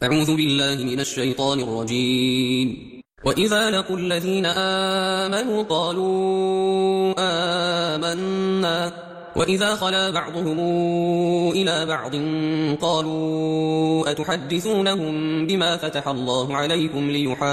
أعوذ بالله من الشيطان الرجيم. وإذا لقوا الذين آمنوا قالوا آمنا وإذا خلا بعضهم إلى بعض قالوا أتحدثونهم بما فتح الله عليكم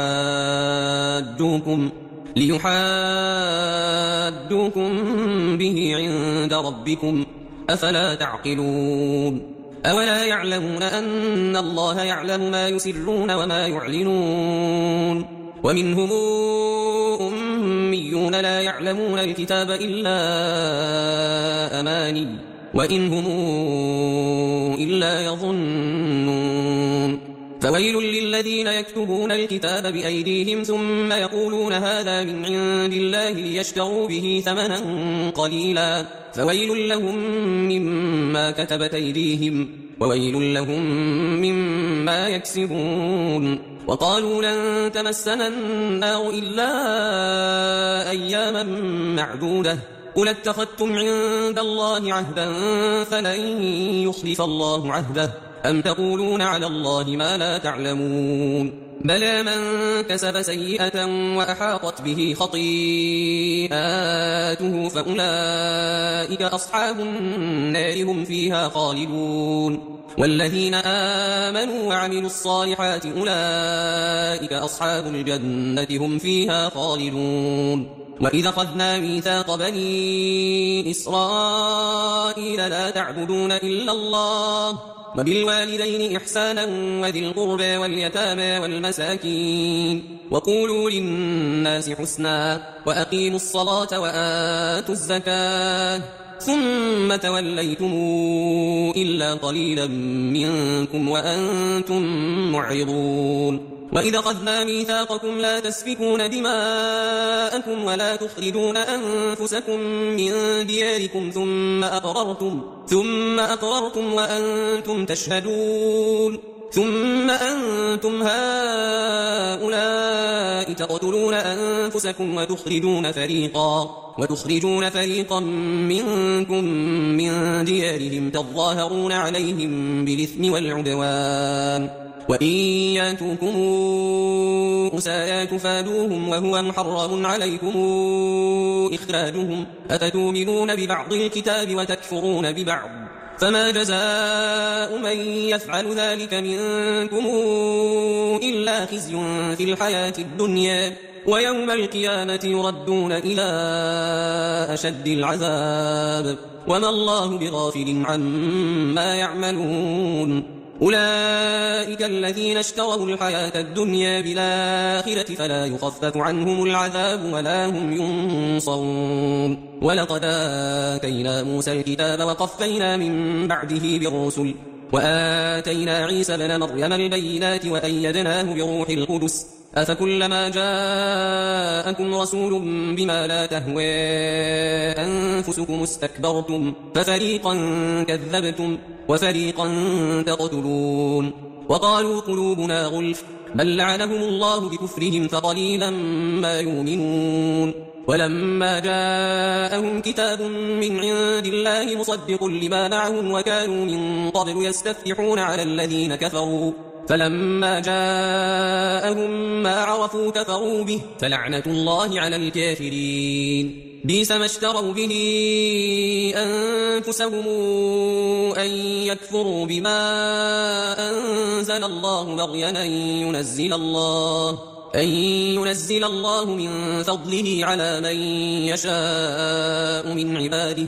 ليحاجوكم به عند ربكم أفلا تعقلون أولا يعلمون أن الله يعلم ما يسرون وما يعلنون ومنهم أميون لا يعلمون الكتاب إلا أماني وإن هم إلا يظنون فويل للذين يكتبون الكتاب بأيديهم ثم يقولون هذا من عند الله ليشتروا به ثمنا قليلا فويل لهم مما كتبت أيديهم وويل لهم مما يكسبون وقالوا لن تمسنا النار إلا أياما معدودة قل اتخذتم عند الله عهدا فلن يخلف الله عهده أم تقولون على الله ما لا تعلمون بلى من كسب سيئة وأحاطت به خطيئاته فأولئك أصحاب النار هم فيها خالدون والذين آمنوا وعملوا الصالحات أولئك أصحاب الجنة هم فيها خالدون وإذا أخذنا ميثاق بني إسرائيل لا تعبدون إلا الله وبالوالدين إحسانا وذي القربى واليتامى والمساكين وقولوا للناس حسنا وأقيموا الصلاة وآتوا الزكاة ثم توليتم إلا قليلا منكم وأنتم معرضون وإذا أخذنا ميثاقكم لا تسفكون دماءكم ولا تخرجون أنفسكم من دياركم ثم أقررتم وأنتم تشهدون ثم أنتم هؤلاء تقتلون أنفسكم وتخرجون فريقا منكم من ديارهم تظاهرون عليهم بالإثم والعدوان وإن ياتوكم أسارى تفادوهم وهو محرم عليكم إخراجهم أفتؤمنون ببعض الكتاب وتكفرون ببعض فما جزاء من يفعل ذلك منكم إلا خزي في الحياة الدنيا ويوم القيامة يردون إلى أشد العذاب وما الله بغافل عما يعملون أولئك الذين اشتروا الحياة الدنيا بالآخرة فلا يخفف عنهم العذاب ولا هم ينصرون ولقد آتينا موسى الكتاب وقفينا من بعده بالرسل وآتينا عيسى ابن مريم البينات وأيدناه بروح القدس أفكلما جاءكم رسول بما لا تهوى أنفسكم استكبرتم ففريقا كذبتم وفريقا تقتلون وقالوا قلوبنا غلف بل لعنهم الله بكفرهم فقليلا ما يؤمنون ولما جاءهم كتاب من عند الله مصدق لما معهم وكانوا من قبل يستفتحون على الذين كفروا فلما جاءهم ما عرفوا كفروا به فلعنة الله على الكافرين بئس ما اشتروا به أنفسهم أن يكفروا بما أنزل الله بغيا أن ينزل الله من فضله على من يشاء من عباده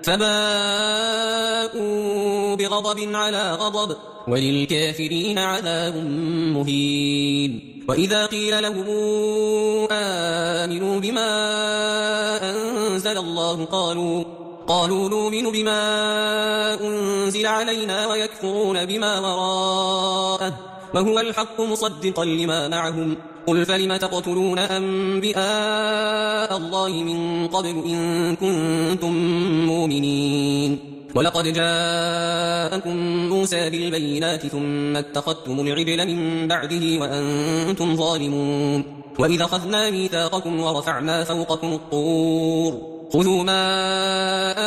فباءوا بغضب على غضب وللكافرين عذاب مهين وإذا قيل لهم آمنوا بما أنزل الله قالوا نؤمن بما أنزل علينا ويكفرون بما وراءه وهو الحق مصدقا لما معهم قل فلم تقتلون أنبياء الله من قبل إن كنتم مؤمنين ولقد جاءكم موسى بالبينات ثم اتخذتم العجل من بعده وأنتم ظالمون وإذا أخذنا ميثاقكم ورفعنا فوقكم الطور خذوا ما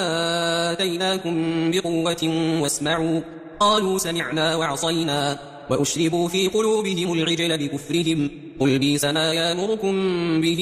آتيناكم بقوة واسمعوا قالوا سمعنا وعصينا وأشربوا في قلوبهم العجل بكفرهم قل بئس ما يأمركم به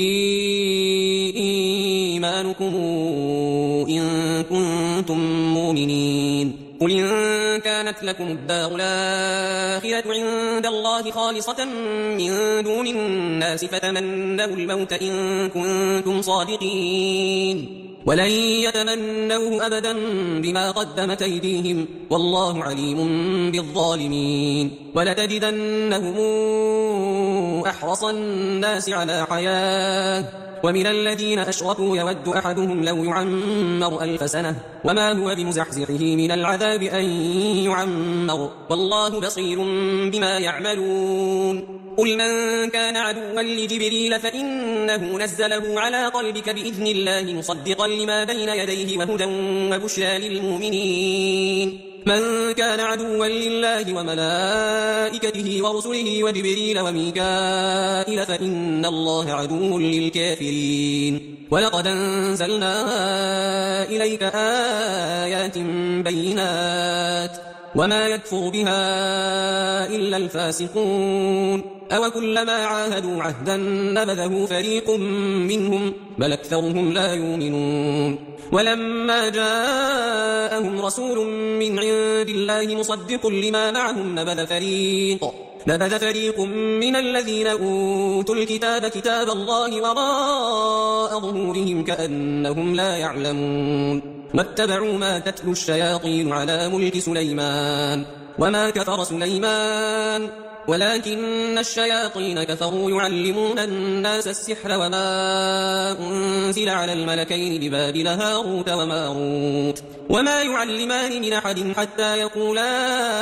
إيمانكم إن كنتم مؤمنين قل إن كانت لكم الدار الآخرة عند الله خالصة من دون الناس فتمنوا الموت إن كنتم صادقين ولن يتمنوه أبدا بما قدمت أيديهم والله عليم بالظالمين ولتجدنهم أحرص الناس على حياة ومن الذين أشركوا يود أحدهم لو يعمر 1000 سنة وما هو بمزحزحه من العذاب أن يعمر والله بصير بما يعملون قل من كان عدوا لجبريل فإنه نزله على قلبك بإذن الله مصدقا لما بين يديه وهدى وبشرى للمؤمنين من كان عدوا لله وملائكته ورسله وجبريل وميكائيل فإن الله عدو للكافرين ولقد أنزلنا إليك آيات بينات وما يكفر بها إلا الفاسقون أو كلما عاهدوا عهدا نبذه فريق منهم بل أكثرهم لا يؤمنون ولما جاءهم رسول من عند الله مصدق لما معهم نبذ فريق من الذين أوتوا الكتاب كتاب الله وراء ظهورهم كأنهم لا يعلمون واتبعوا ما تتلو الشياطين على ملك سليمان وما كفر سليمان ولكن الشياطين كفروا يعلمون الناس السحر وما أنزل على الملكين ببابل هاروت وماروت وما يعلمان من أحد حتى يقولا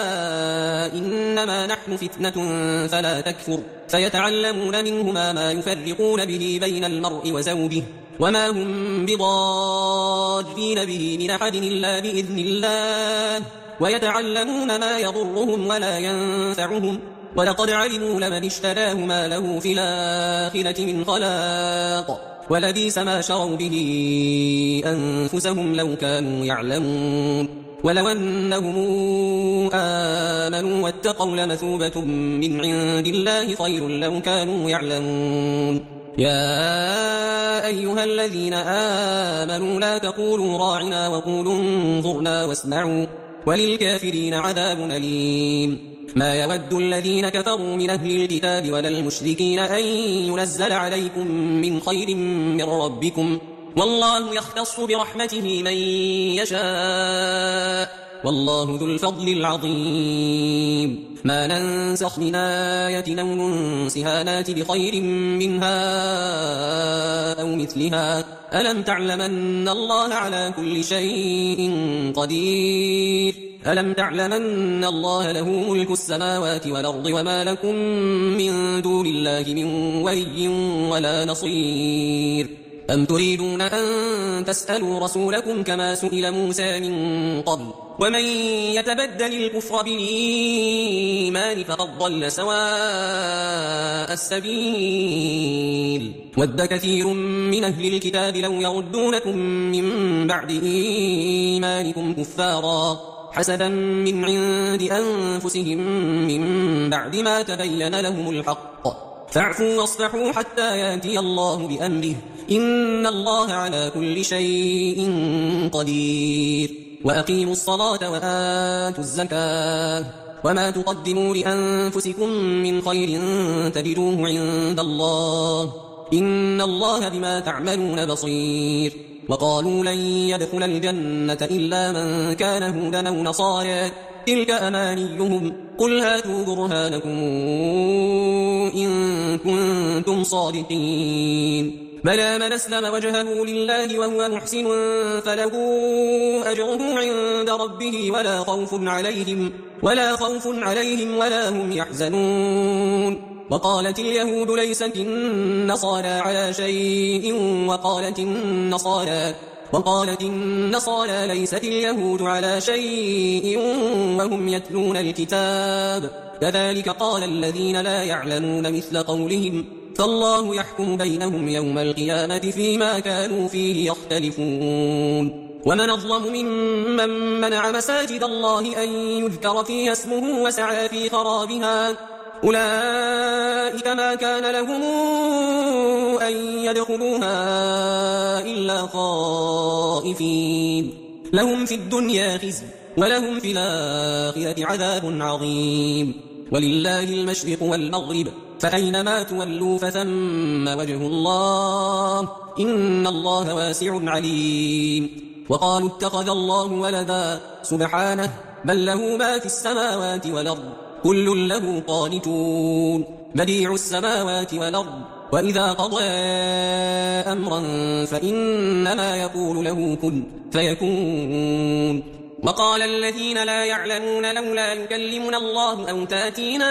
إنما نحن فتنة فلا تكفر فيتعلمون منهما ما يفرقون به بين المرء وزوجه وما هم بضارين به من أحد إلا بإذن الله ويتعلمون ما يضرهم ولا ينفعهم ولقد علموا لمن اشتراه ما له في الآخرة من خلاق ولبئس ما شروا به أنفسهم لو كانوا يعلمون ولو أنهم آمنوا واتقوا لمثوبة من عند الله خير لو كانوا يعلمون يا أيها الذين آمنوا لا تقولوا راعنا وقولوا انظرنا واسمعوا وللكافرين عذاب أليم ما يود الذين كفروا من أهل الكتاب ولا المشركين أن ينزل عليكم من خير من ربكم والله يختص برحمته من يشاء والله ذو الفضل العظيم ما ننسخ من آية أو ننسها نات بخير منها أو مثلها ألم تعلم أن الله على كل شيء قدير ألم تعلم أن الله له ملك السماوات والأرض وما لكم من دون الله من ولي ولا نصير أم تريدون أن تسألوا رسولكم كما سئل موسى من قبل ومن يتبدل الكفر بالإيمان فقد ضل سواء السبيل ود كثير من أهل الكتاب لو يردونكم من بعد إيمانكم كفارا حسدا من عند أنفسهم من بعد ما تبين لهم الحق فاعفوا واصفحوا حتى يأتي الله بأمره إن الله على كل شيء قدير وأقيموا الصلاة وآتوا الزكاة وما تقدموا لأنفسكم من خير تجدوه عند الله إن الله بما تعملون بصير وقالوا لن يدخل الجنة إلا من كان هودا أو نصارى تلك أمانيهم قل هاتوا برهانكم إن كنتم صادقين بلى من أسلم وجهه لله وهو محسن فله أجره عند ربه ولا خوف عليهم ولا هم يحزنون وقالت اليهود ليست النصارى على شيء وقالت النصارى ليست اليهود على شيء وهم يتلون الكتاب كذلك قال الذين لا يعلمون مثل قولهم فالله يحكم بينهم يوم القيامة فيما كانوا فيه يختلفون ومن أظلم ممن منع مساجد الله أن يذكر فيها اسمه وسعى في خرابها أولئك ما كان لهم أن يدخلوها إلا خائفين لهم في الدنيا خزي ولهم في الآخرة عذاب عظيم ولله المشرق والمغرب فأينما تولوا فثم وجه الله إن الله واسع عليم وقالوا اتخذ الله ولدا سبحانه بل له ما في السماوات والأرض كل له قانتون بديع السماوات والأرض وإذا قضى أمرا فإنما يقول له كن فيكون وقال الذين لا يعلمون لولا يكلمنا الله أو تأتينا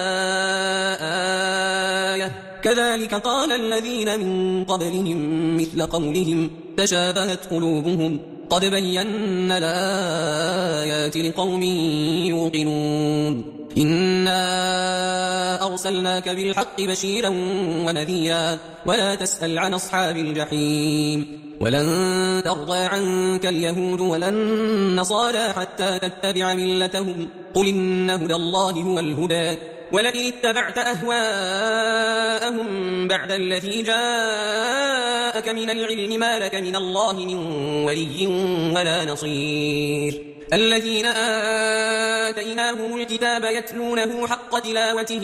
آية كذلك قال الذين من قبلهم مثل قولهم تشابهت قلوبهم قد بينا الآيات لقوم يوقنون إنا أرسلناك بالحق بشيرا ونذيرا ولا تسأل عن أصحاب الجحيم ولن ترضى عنك اليهود ولا النصارى حتى تتبع ملتهم قل إن هدى الله هو الهدى ولئن اتبعت أهواءهم بعد الذي جاءك من العلم ما لك من الله من ولي ولا نصير الذين آتيناهم الكتاب يتلونه حق تلاوته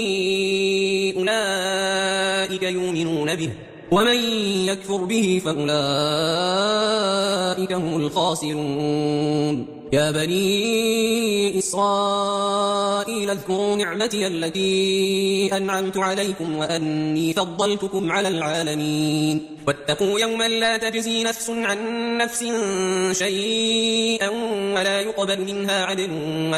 أولئك يؤمنون به ومن يكفر به فأولئك هم الخاسرون يا بني إسرائيل اذكروا نعمتي التي أنعمت عليكم وأني فضلتكم على العالمين واتقوا يوما لا تجزي نفس عن نفس شيئا ولا يقبل منها عدل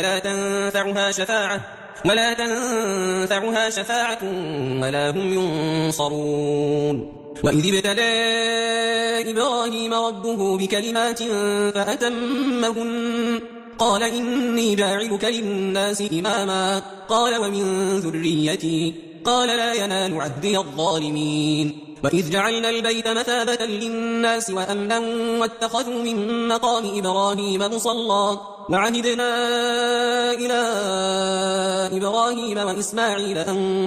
ولا تنفعها شفاعة ولا هم ينصرون وإذ ابتلى إبراهيم ربه بكلمات فأتمهن قال إني جاعلك للناس إماما قال ومن ذريتي قال لا ينال عهدي الظالمين وإذ جعلنا البيت مثابة للناس وأمنا واتخذوا من مقام إبراهيم مصلى وعهدنا إلى إبراهيم وإسماعيل أن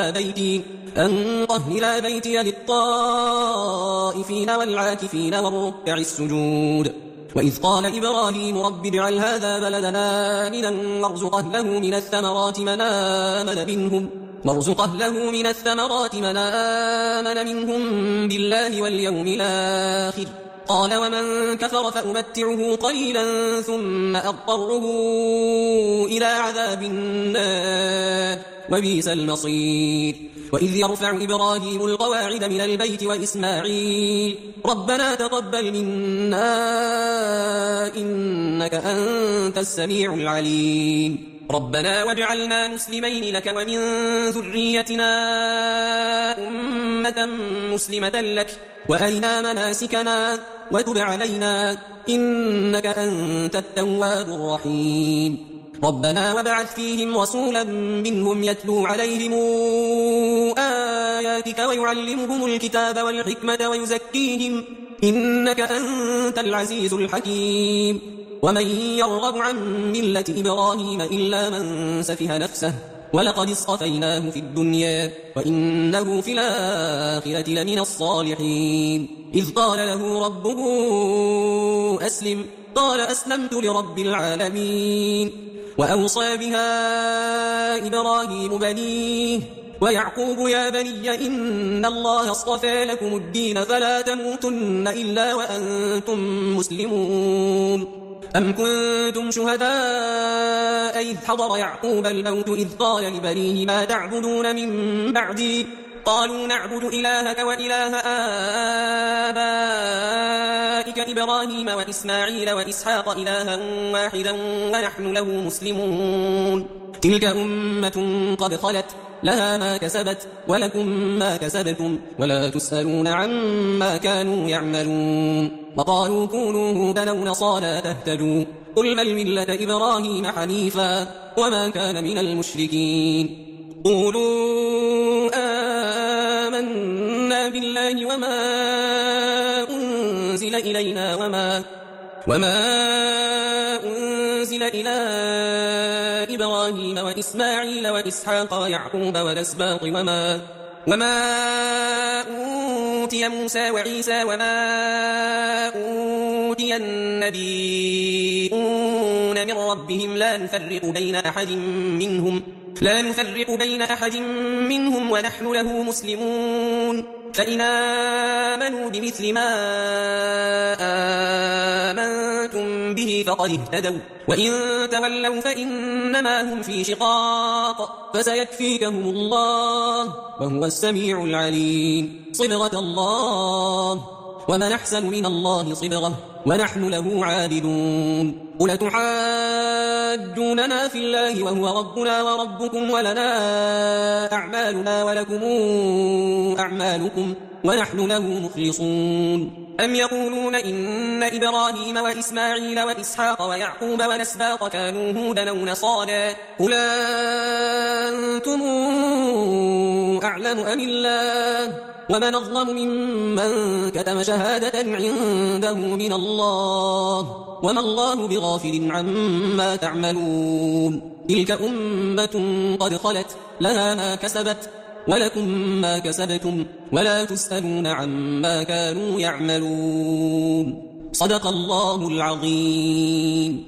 طهر بيتي للطائفين والعاكفين والركع السجود وإذ قال إبراهيم رب اجعل هذا بلدنا آمنا وارزقه له من الثمرات من آمن منهم بالله واليوم الآخر قال ومن كفر فأمتعه قليلا ثم أضطره إلى عذاب النار وبئس المصير وإذ يرفع إبراهيم القواعد من البيت وإسماعيل ربنا تقبل منا إنك أنت السميع العليم ربنا واجعلنا مسلمين لك ومن ذريتنا أمة مسلمة لك وأرنا مناسكنا وتب علينا إنك أنت التواب الرحيم ربنا وابعث فيهم رسولا منهم يتلو عليهم آياتك ويعلمهم الكتاب والحكمة ويزكيهم إنك أنت العزيز الحكيم ومن يرغب عن ملة إبراهيم إلا من سفه نفسه ولقد اصطفيناه في الدنيا وإنه في الآخرة لمن الصالحين إذ قال له ربه أسلم قال أسلمت لرب العالمين وأوصى بها إبراهيم بنيه ويعقوب يا بني إن الله اصطفى لكم الدين فلا تموتن إلا وأنتم مسلمون أم كنتم شهداء إذ حضر يعقوب الموت إذ قال لبنيه ما تعبدون من بعدي قالوا نعبد إلهك وإله آبائك إبراهيم وإسماعيل وإسحاق إلها واحدا ونحن له مسلمون تلك أمة قد خلت لها ما كسبت ولكم ما كسبتم ولا تسألون عما كانوا يعملون وقالوا كونوا هودا أو نصارى تهتدوا قل بل ملة إبراهيم حنيفا وما كان من المشركين قولوا آمنا بالله وما أنزل أنزل إلينا وما أنزل إلى إبراهيم وإسماعيل وإسحاق ويعقوب والأسباط وما أوتي موسى وعيسى وما أوتي النبيون من ربهم لا نفرق بين أحد منهم ونحن له مسلمون فإن آمنوا بمثل ما آمنتم به فقد اهتدوا وإن تولوا فإنما هم في شقاق فسيكفيكهم الله وهو السميع العليم صبغة الله ومن أحسن من الله صبغة ونحن له عابدون قل تحاجوننا في الله وهو ربنا وربكم ولنا أعمالنا ولكم أعمالكم ونحن له مخلصون أم يقولون إن إبراهيم وإسماعيل وإسحاق ويعقوب والأسباط كانوا هودا أو نصارى قل أنتم أعلم أم الله ومن أظلم ممن كتم شهادة عنده من الله وما الله بغافل عما تعملون تلك أمة قد خلت لها ما كسبت ولكم ما كسبتم ولا تسألون عما كانوا يعملون صدق الله العظيم.